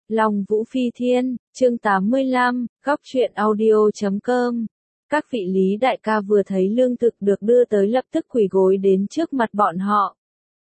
Long Vũ Phi Thiên, chương 85, góc truyện audio.com. Các vị Lý đại ca vừa thấy lương thực được đưa tới lập tức quỳ gối đến trước mặt bọn họ.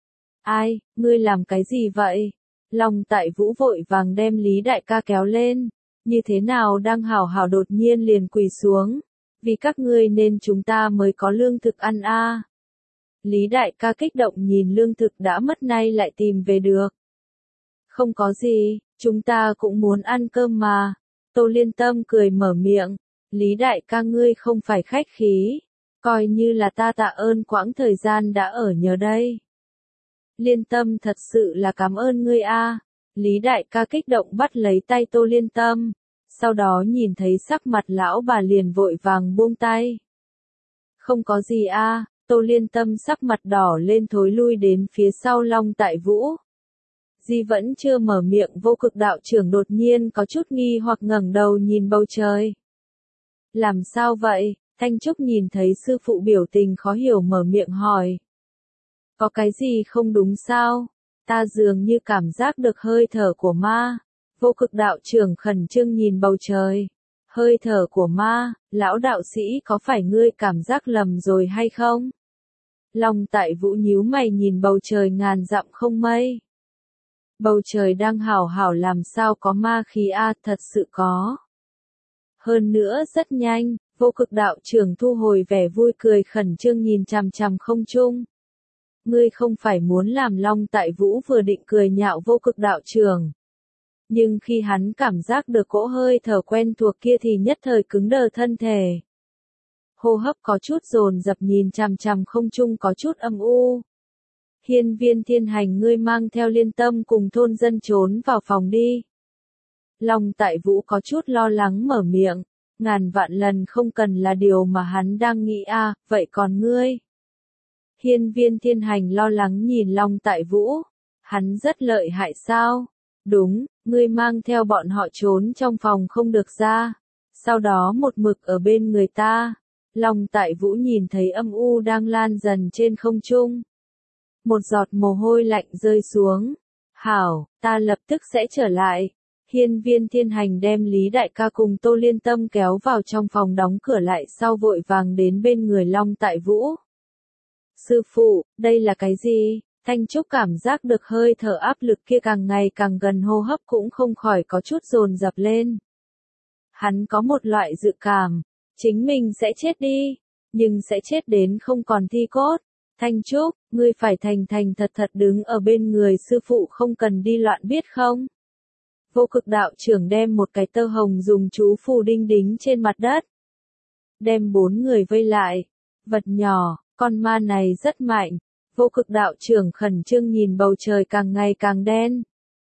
Ai, ngươi làm cái gì vậy? Long Tại Vũ vội vàng đem Lý đại ca kéo lên. Như thế nào đang hảo hảo đột nhiên liền quỳ xuống. Vì các ngươi nên chúng ta mới có lương thực ăn a. Lý đại ca kích động nhìn lương thực đã mất nay lại tìm về được. Không có gì, chúng ta cũng muốn ăn cơm mà. Tô Liên Tâm cười mở miệng. Lý đại ca ngươi không phải khách khí. Coi như là ta tạ ơn quãng thời gian đã ở nhờ đây. Liên Tâm thật sự là cảm ơn ngươi a. Lý đại ca kích động bắt lấy tay Tô Liên Tâm. Sau đó nhìn thấy sắc mặt lão bà liền vội vàng buông tay. Không có gì a. Tô Liên Tâm sắc mặt đỏ lên thối lui đến phía sau Long Tại Vũ. Di vẫn chưa mở miệng Vô Cực đạo trưởng đột nhiên có chút nghi hoặc ngẩng đầu nhìn bầu trời. Làm sao vậy? Thanh Trúc nhìn thấy sư phụ biểu tình khó hiểu mở miệng hỏi. Có cái gì không đúng sao? Ta dường như cảm giác được hơi thở của ma. Vô Cực đạo trưởng khẩn trương nhìn bầu trời. Hơi thở của ma, lão đạo sĩ có phải ngươi cảm giác lầm rồi hay không? Long Tại Vũ nhíu mày nhìn bầu trời ngàn dặm không mây. Bầu trời đang hảo hảo làm sao có ma khí a, thật sự có. Hơn nữa rất nhanh, Vô Cực đạo trưởng thu hồi vẻ vui cười khẩn trương nhìn chằm chằm không trung. Ngươi không phải muốn làm Long Tại Vũ vừa định cười nhạo Vô Cực đạo trưởng. Nhưng khi hắn cảm giác được cỗ hơi thở quen thuộc kia thì nhất thời cứng đờ thân thể. Hô hấp có chút dồn dập nhìn chằm chằm không trung có chút âm u. Hiên Viên Thiên Hành ngươi mang theo Liên Tâm cùng thôn dân trốn vào phòng đi. Long Tại Vũ có chút lo lắng mở miệng, ngàn vạn lần không cần là điều mà hắn đang nghĩ a, vậy còn ngươi? Hiên Viên Thiên Hành lo lắng nhìn Long Tại Vũ, hắn rất lợi hại sao? Đúng, ngươi mang theo bọn họ trốn trong phòng không được ra, sau đó một mực ở bên người ta. Long Tại Vũ nhìn thấy âm u đang lan dần trên không trung. Một giọt mồ hôi lạnh rơi xuống. Hảo, ta lập tức sẽ trở lại. Hiên Viên Thiên Hành đem Lý đại ca cùng Tô Liên Tâm kéo vào trong phòng đóng cửa lại sau vội vàng đến bên người Long Tại Vũ. Sư phụ, đây là cái gì? Thanh Trúc cảm giác được hơi thở áp lực kia càng ngày càng gần hô hấp cũng không khỏi có chút dồn dập lên. Hắn có một loại dự cảm, chính mình sẽ chết đi, nhưng sẽ chết đến không còn thi cốt. Thanh Trúc, ngươi phải thành thành thật thật đứng ở bên người sư phụ không cần đi loạn biết không? Vô Cực đạo trưởng đem một cái tơ hồng dùng chú phù đinh đính trên mặt đất. Đem 4 người vây lại. Vật nhỏ, con ma này rất mạnh. Vô Cực đạo trưởng khẩn trương nhìn bầu trời càng ngày càng đen.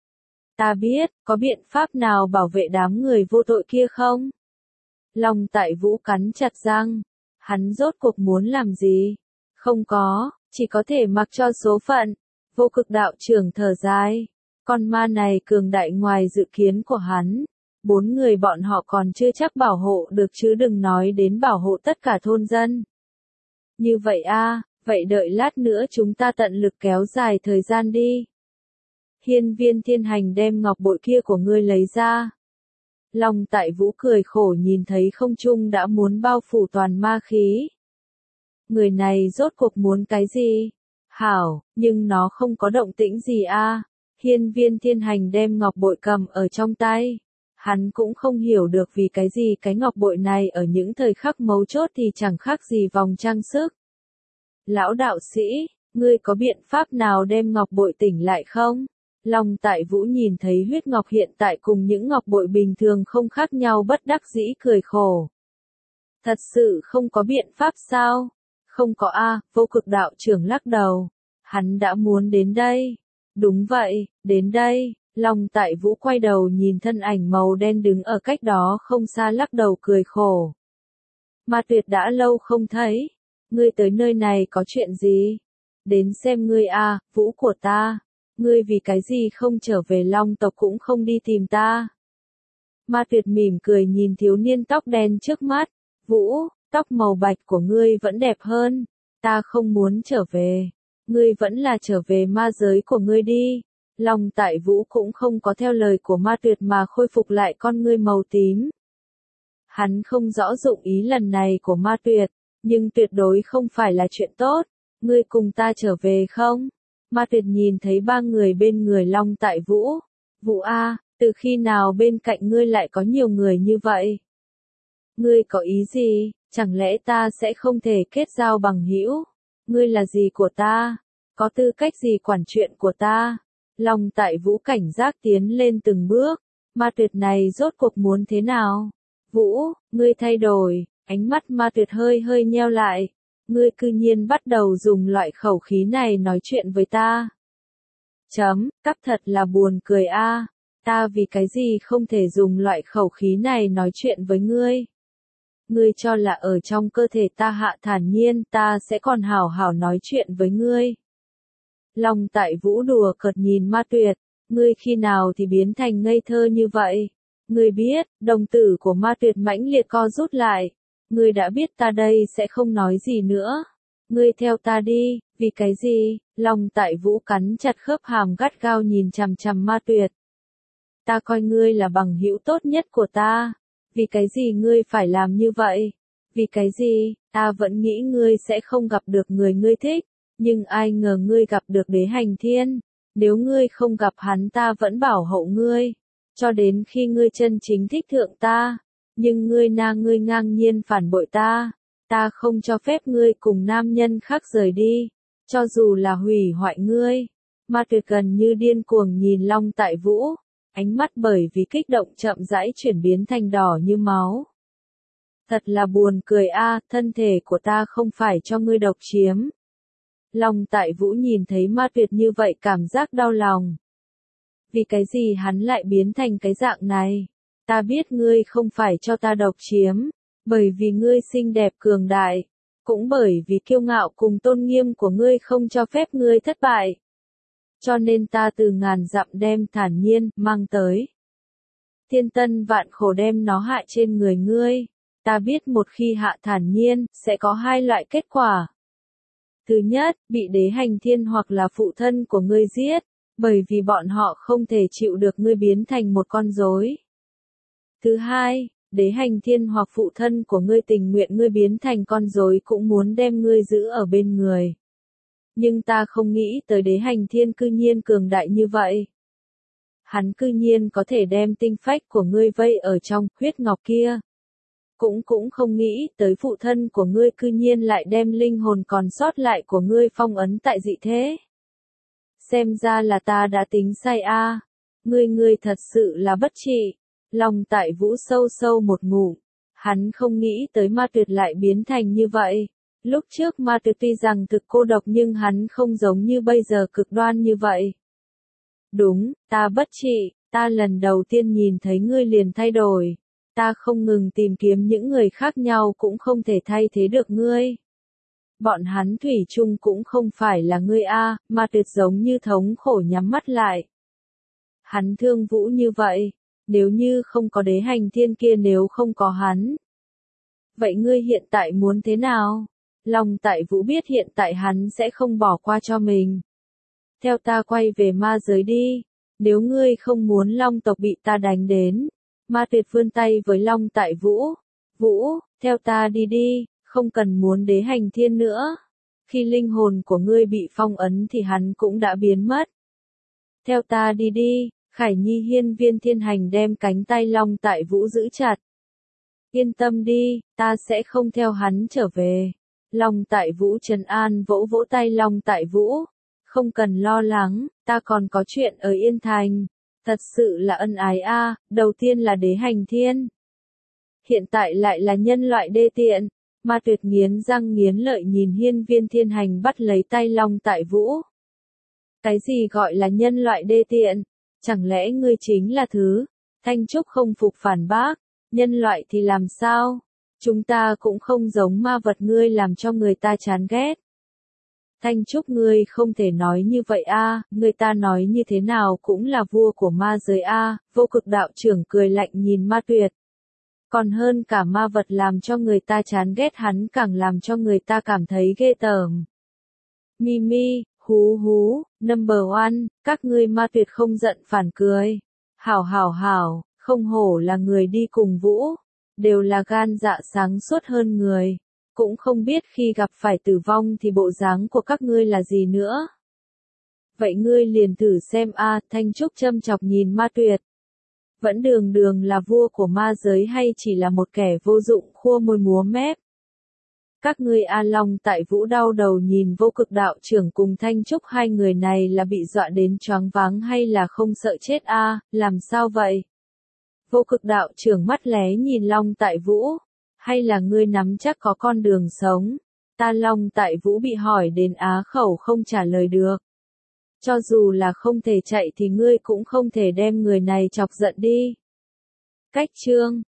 Ta biết, có biện pháp nào bảo vệ đám người vô tội kia không? Long Tại Vũ cắn chặt răng. Hắn rốt cuộc muốn làm gì? Không có, chỉ có thể mặc cho số phận. Vô Cực đạo trưởng thở dài. Con ma này cường đại ngoài dự kiến của hắn. 4 người bọn họ còn chưa chắc bảo hộ được chứ đừng nói đến bảo hộ tất cả thôn dân. Như vậy a, vậy đợi lát nữa chúng ta tận lực kéo dài thời gian đi. Hiên Viên Thiên Hành đem ngọc bội kia của ngươi lấy ra. Long Tại Vũ cười khổ nhìn thấy không trung đã muốn bao phủ toàn ma khí. Người này rốt cuộc muốn cái gì? Hảo, nhưng nó không có động tĩnh gì a. Hiên Viên Thiên Hành đem ngọc bội cầm ở trong tay. Hắn cũng không hiểu được vì cái gì cái ngọc bội này ở những thời khắc mấu chốt thì chẳng khác gì vòng trang sức. Lão đạo sĩ, ngươi có biện pháp nào đem ngọc bội tỉnh lại không? Long Tại Vũ nhìn thấy huyết ngọc hiện tại cùng những ngọc bội bình thường không khác nhau bất đắc dĩ cười khổ. Thật sự không có biện pháp sao? Không có a. Vô Cực đạo trưởng lắc đầu. Hắn đã muốn đến đây. Đúng vậy, đến đây. Long Tại Vũ quay đầu nhìn thân ảnh màu đen đứng ở cách đó không xa lắc đầu cười khổ. Ma Tuyệt đã lâu không thấy. Ngươi tới nơi này có chuyện gì? Đến xem ngươi a, Vũ của ta. Ngươi vì cái gì không trở về Long tộc cũng không đi tìm ta? Ma Tuyệt mỉm cười nhìn thiếu niên tóc đen trước mắt. Vũ, tóc màu bạch của ngươi vẫn đẹp hơn. Ta không muốn trở về. Ngươi vẫn là trở về ma giới của ngươi đi. Long Tại Vũ cũng không có theo lời của Ma Tuyệt mà khôi phục lại con ngươi màu tím. Hắn không rõ dụng ý lần này của Ma Tuyệt, nhưng tuyệt đối không phải là chuyện tốt. Ngươi cùng ta trở về không? Ma Tuyệt nhìn thấy ba người bên người Long Tại Vũ. Vũ A, từ khi nào bên cạnh ngươi lại có nhiều người như vậy? Ngươi có ý gì? Chẳng lẽ ta sẽ không thể kết giao bằng hữu? Ngươi là gì của ta? Có tư cách gì quản chuyện của ta? Long Tại Vũ cảnh giác tiến lên từng bước. Ma Tuyệt này rốt cuộc muốn thế nào? Vũ, ngươi thay đổi. Ánh mắt Ma Tuyệt hơi hơi nheo lại. Ngươi cư nhiên bắt đầu dùng loại khẩu khí này nói chuyện với ta. Cắp thật là buồn cười a. Ta vì cái gì không thể dùng loại khẩu khí này nói chuyện với ngươi? Ngươi cho là ở trong cơ thể ta Hạ Thản Nhiên ta sẽ còn hảo hảo nói chuyện với ngươi. Long Tại Vũ đùa cợt nhìn Ma Tuyệt, ngươi khi nào thì biến thành ngây thơ như vậy? Ngươi biết, đồng tử của Ma Tuyệt mãnh liệt co rút lại. Ngươi đã biết ta đây sẽ không nói gì nữa. Ngươi theo ta đi, vì cái gì? Long Tại Vũ cắn chặt khớp hàm gắt gao nhìn chằm chằm Ma Tuyệt. Ta coi ngươi là bằng hữu tốt nhất của ta. Vì cái gì ngươi phải làm như vậy? Vì cái gì? Ta vẫn nghĩ ngươi sẽ không gặp được người ngươi thích. Nhưng ai ngờ ngươi gặp được Đế Hành Thiên. Nếu ngươi không gặp hắn ta vẫn bảo hộ ngươi. Cho đến khi ngươi chân chính thích thượng ta. Nhưng ngươi ngang nhiên phản bội ta. Ta không cho phép ngươi cùng nam nhân khác rời đi. Cho dù là hủy hoại ngươi. Ma Tuyệt gần như điên cuồng nhìn Long Tại Vũ. Ánh mắt bởi vì kích động chậm rãi chuyển biến thành đỏ như máu. Thật là buồn cười a, thân thể của ta không phải cho ngươi độc chiếm. Long Tại Vũ nhìn thấy Ma Tuyệt như vậy cảm giác đau lòng. Vì cái gì hắn lại biến thành cái dạng này? Ta biết ngươi không phải cho ta độc chiếm, bởi vì ngươi xinh đẹp cường đại, cũng bởi vì kiêu ngạo cùng tôn nghiêm của ngươi không cho phép ngươi thất bại. Cho nên ta từ ngàn dặm đem Thản Nhiên mang tới. Thiên tân vạn khổ đem nó hạ trên người ngươi. Ta biết một khi hạ Thản Nhiên, sẽ có hai loại kết quả. Thứ nhất, bị Đế Hành Thiên hoặc là phụ thân của ngươi giết, bởi vì bọn họ không thể chịu được ngươi biến thành một con rối. Thứ hai, Đế Hành Thiên hoặc phụ thân của ngươi tình nguyện ngươi biến thành con rối cũng muốn đem ngươi giữ ở bên người. Nhưng ta không nghĩ tới Đế Hành Thiên cư nhiên cường đại như vậy. Hắn cư nhiên có thể đem tinh phách của ngươi vây ở trong huyết ngọc kia. Cũng không nghĩ tới phụ thân của ngươi cư nhiên lại đem linh hồn còn sót lại của ngươi phong ấn tại dị thế. Xem ra là ta đã tính sai a. Ngươi thật sự là bất trị. Long Tại Vũ sâu sâu một ngụm. Hắn không nghĩ tới Ma Tuyệt lại biến thành như vậy. Lúc trước Ma Tuyệt tuy rằng thực cô độc nhưng hắn không giống như bây giờ cực đoan như vậy. Đúng, ta bất trị, ta lần đầu tiên nhìn thấy ngươi liền thay đổi. Ta không ngừng tìm kiếm những người khác nhau cũng không thể thay thế được ngươi. Bọn hắn thủy chung cũng không phải là ngươi a. Ma Tuyệt giống như thống khổ nhắm mắt lại. Hắn thương Vũ như vậy, nếu như không có Đế Hành Thiên kia nếu không có hắn. Vậy ngươi hiện tại muốn thế nào? Long Tại Vũ biết hiện tại hắn sẽ không bỏ qua cho mình. Theo ta quay về ma giới đi. Nếu ngươi không muốn Long tộc bị ta đánh đến. Ma Tuyệt vươn tay với Long Tại Vũ. Vũ, theo ta đi đi, không cần muốn Đế Hành Thiên nữa. Khi linh hồn của ngươi bị phong ấn thì hắn cũng đã biến mất. Theo ta đi đi, Khải Nhi hiên viên thiên hành đem cánh tay Long Tại Vũ giữ chặt. Yên tâm đi, ta sẽ không theo hắn trở về. Long Tại Vũ trấn an vỗ vỗ tay Long Tại Vũ. Không cần lo lắng, ta còn có chuyện ở Yên Thành. Thật sự là ân ái a, đầu tiên là Đế Hành Thiên. Hiện tại lại là nhân loại đê tiện. Ma Tuyệt nghiến răng nghiến lợi nhìn hiên viên thiên hành bắt lấy tay Long Tại Vũ. Cái gì gọi là nhân loại đê tiện? Chẳng lẽ ngươi chính là thứ? Thanh Trúc không phục phản bác. Nhân loại thì làm sao? Chúng ta cũng không giống ma vật ngươi làm cho người ta chán ghét. Thanh Trúc ngươi không thể nói như vậy a, người ta nói như thế nào cũng là vua của ma giới a. Vô Cực đạo trưởng cười lạnh nhìn Ma Tuyệt. Còn hơn cả ma vật làm cho người ta chán ghét hắn càng làm cho người ta cảm thấy ghê tởm. Mimi, Hú hú, number one, các ngươi ma tuyệt không giận phản cười. Hảo hảo hảo, không hổ là người đi cùng Vũ, đều là gan dạ sáng suốt hơn người. Cũng không biết khi gặp phải tử vong thì bộ dáng của các ngươi là gì nữa. Vậy ngươi liền thử xem a. Thanh Trúc châm chọc nhìn ma tuyệt. Vẫn đường đường là vua của ma giới hay chỉ là một kẻ vô dụng khua môi múa mép. Các ngươi A Long tại Vũ đau đầu nhìn Vô Cực đạo trưởng cùng Thanh Trúc, hai người này là bị dọa đến choáng váng hay là không sợ chết a, làm sao vậy? Vô Cực đạo trưởng mắt lé nhìn Long tại Vũ, hay là ngươi nắm chắc có con đường sống? Ta Long tại Vũ bị hỏi đến á khẩu không trả lời được. Cho dù là không thể chạy thì ngươi cũng không thể đem người này chọc giận đi. Cách chương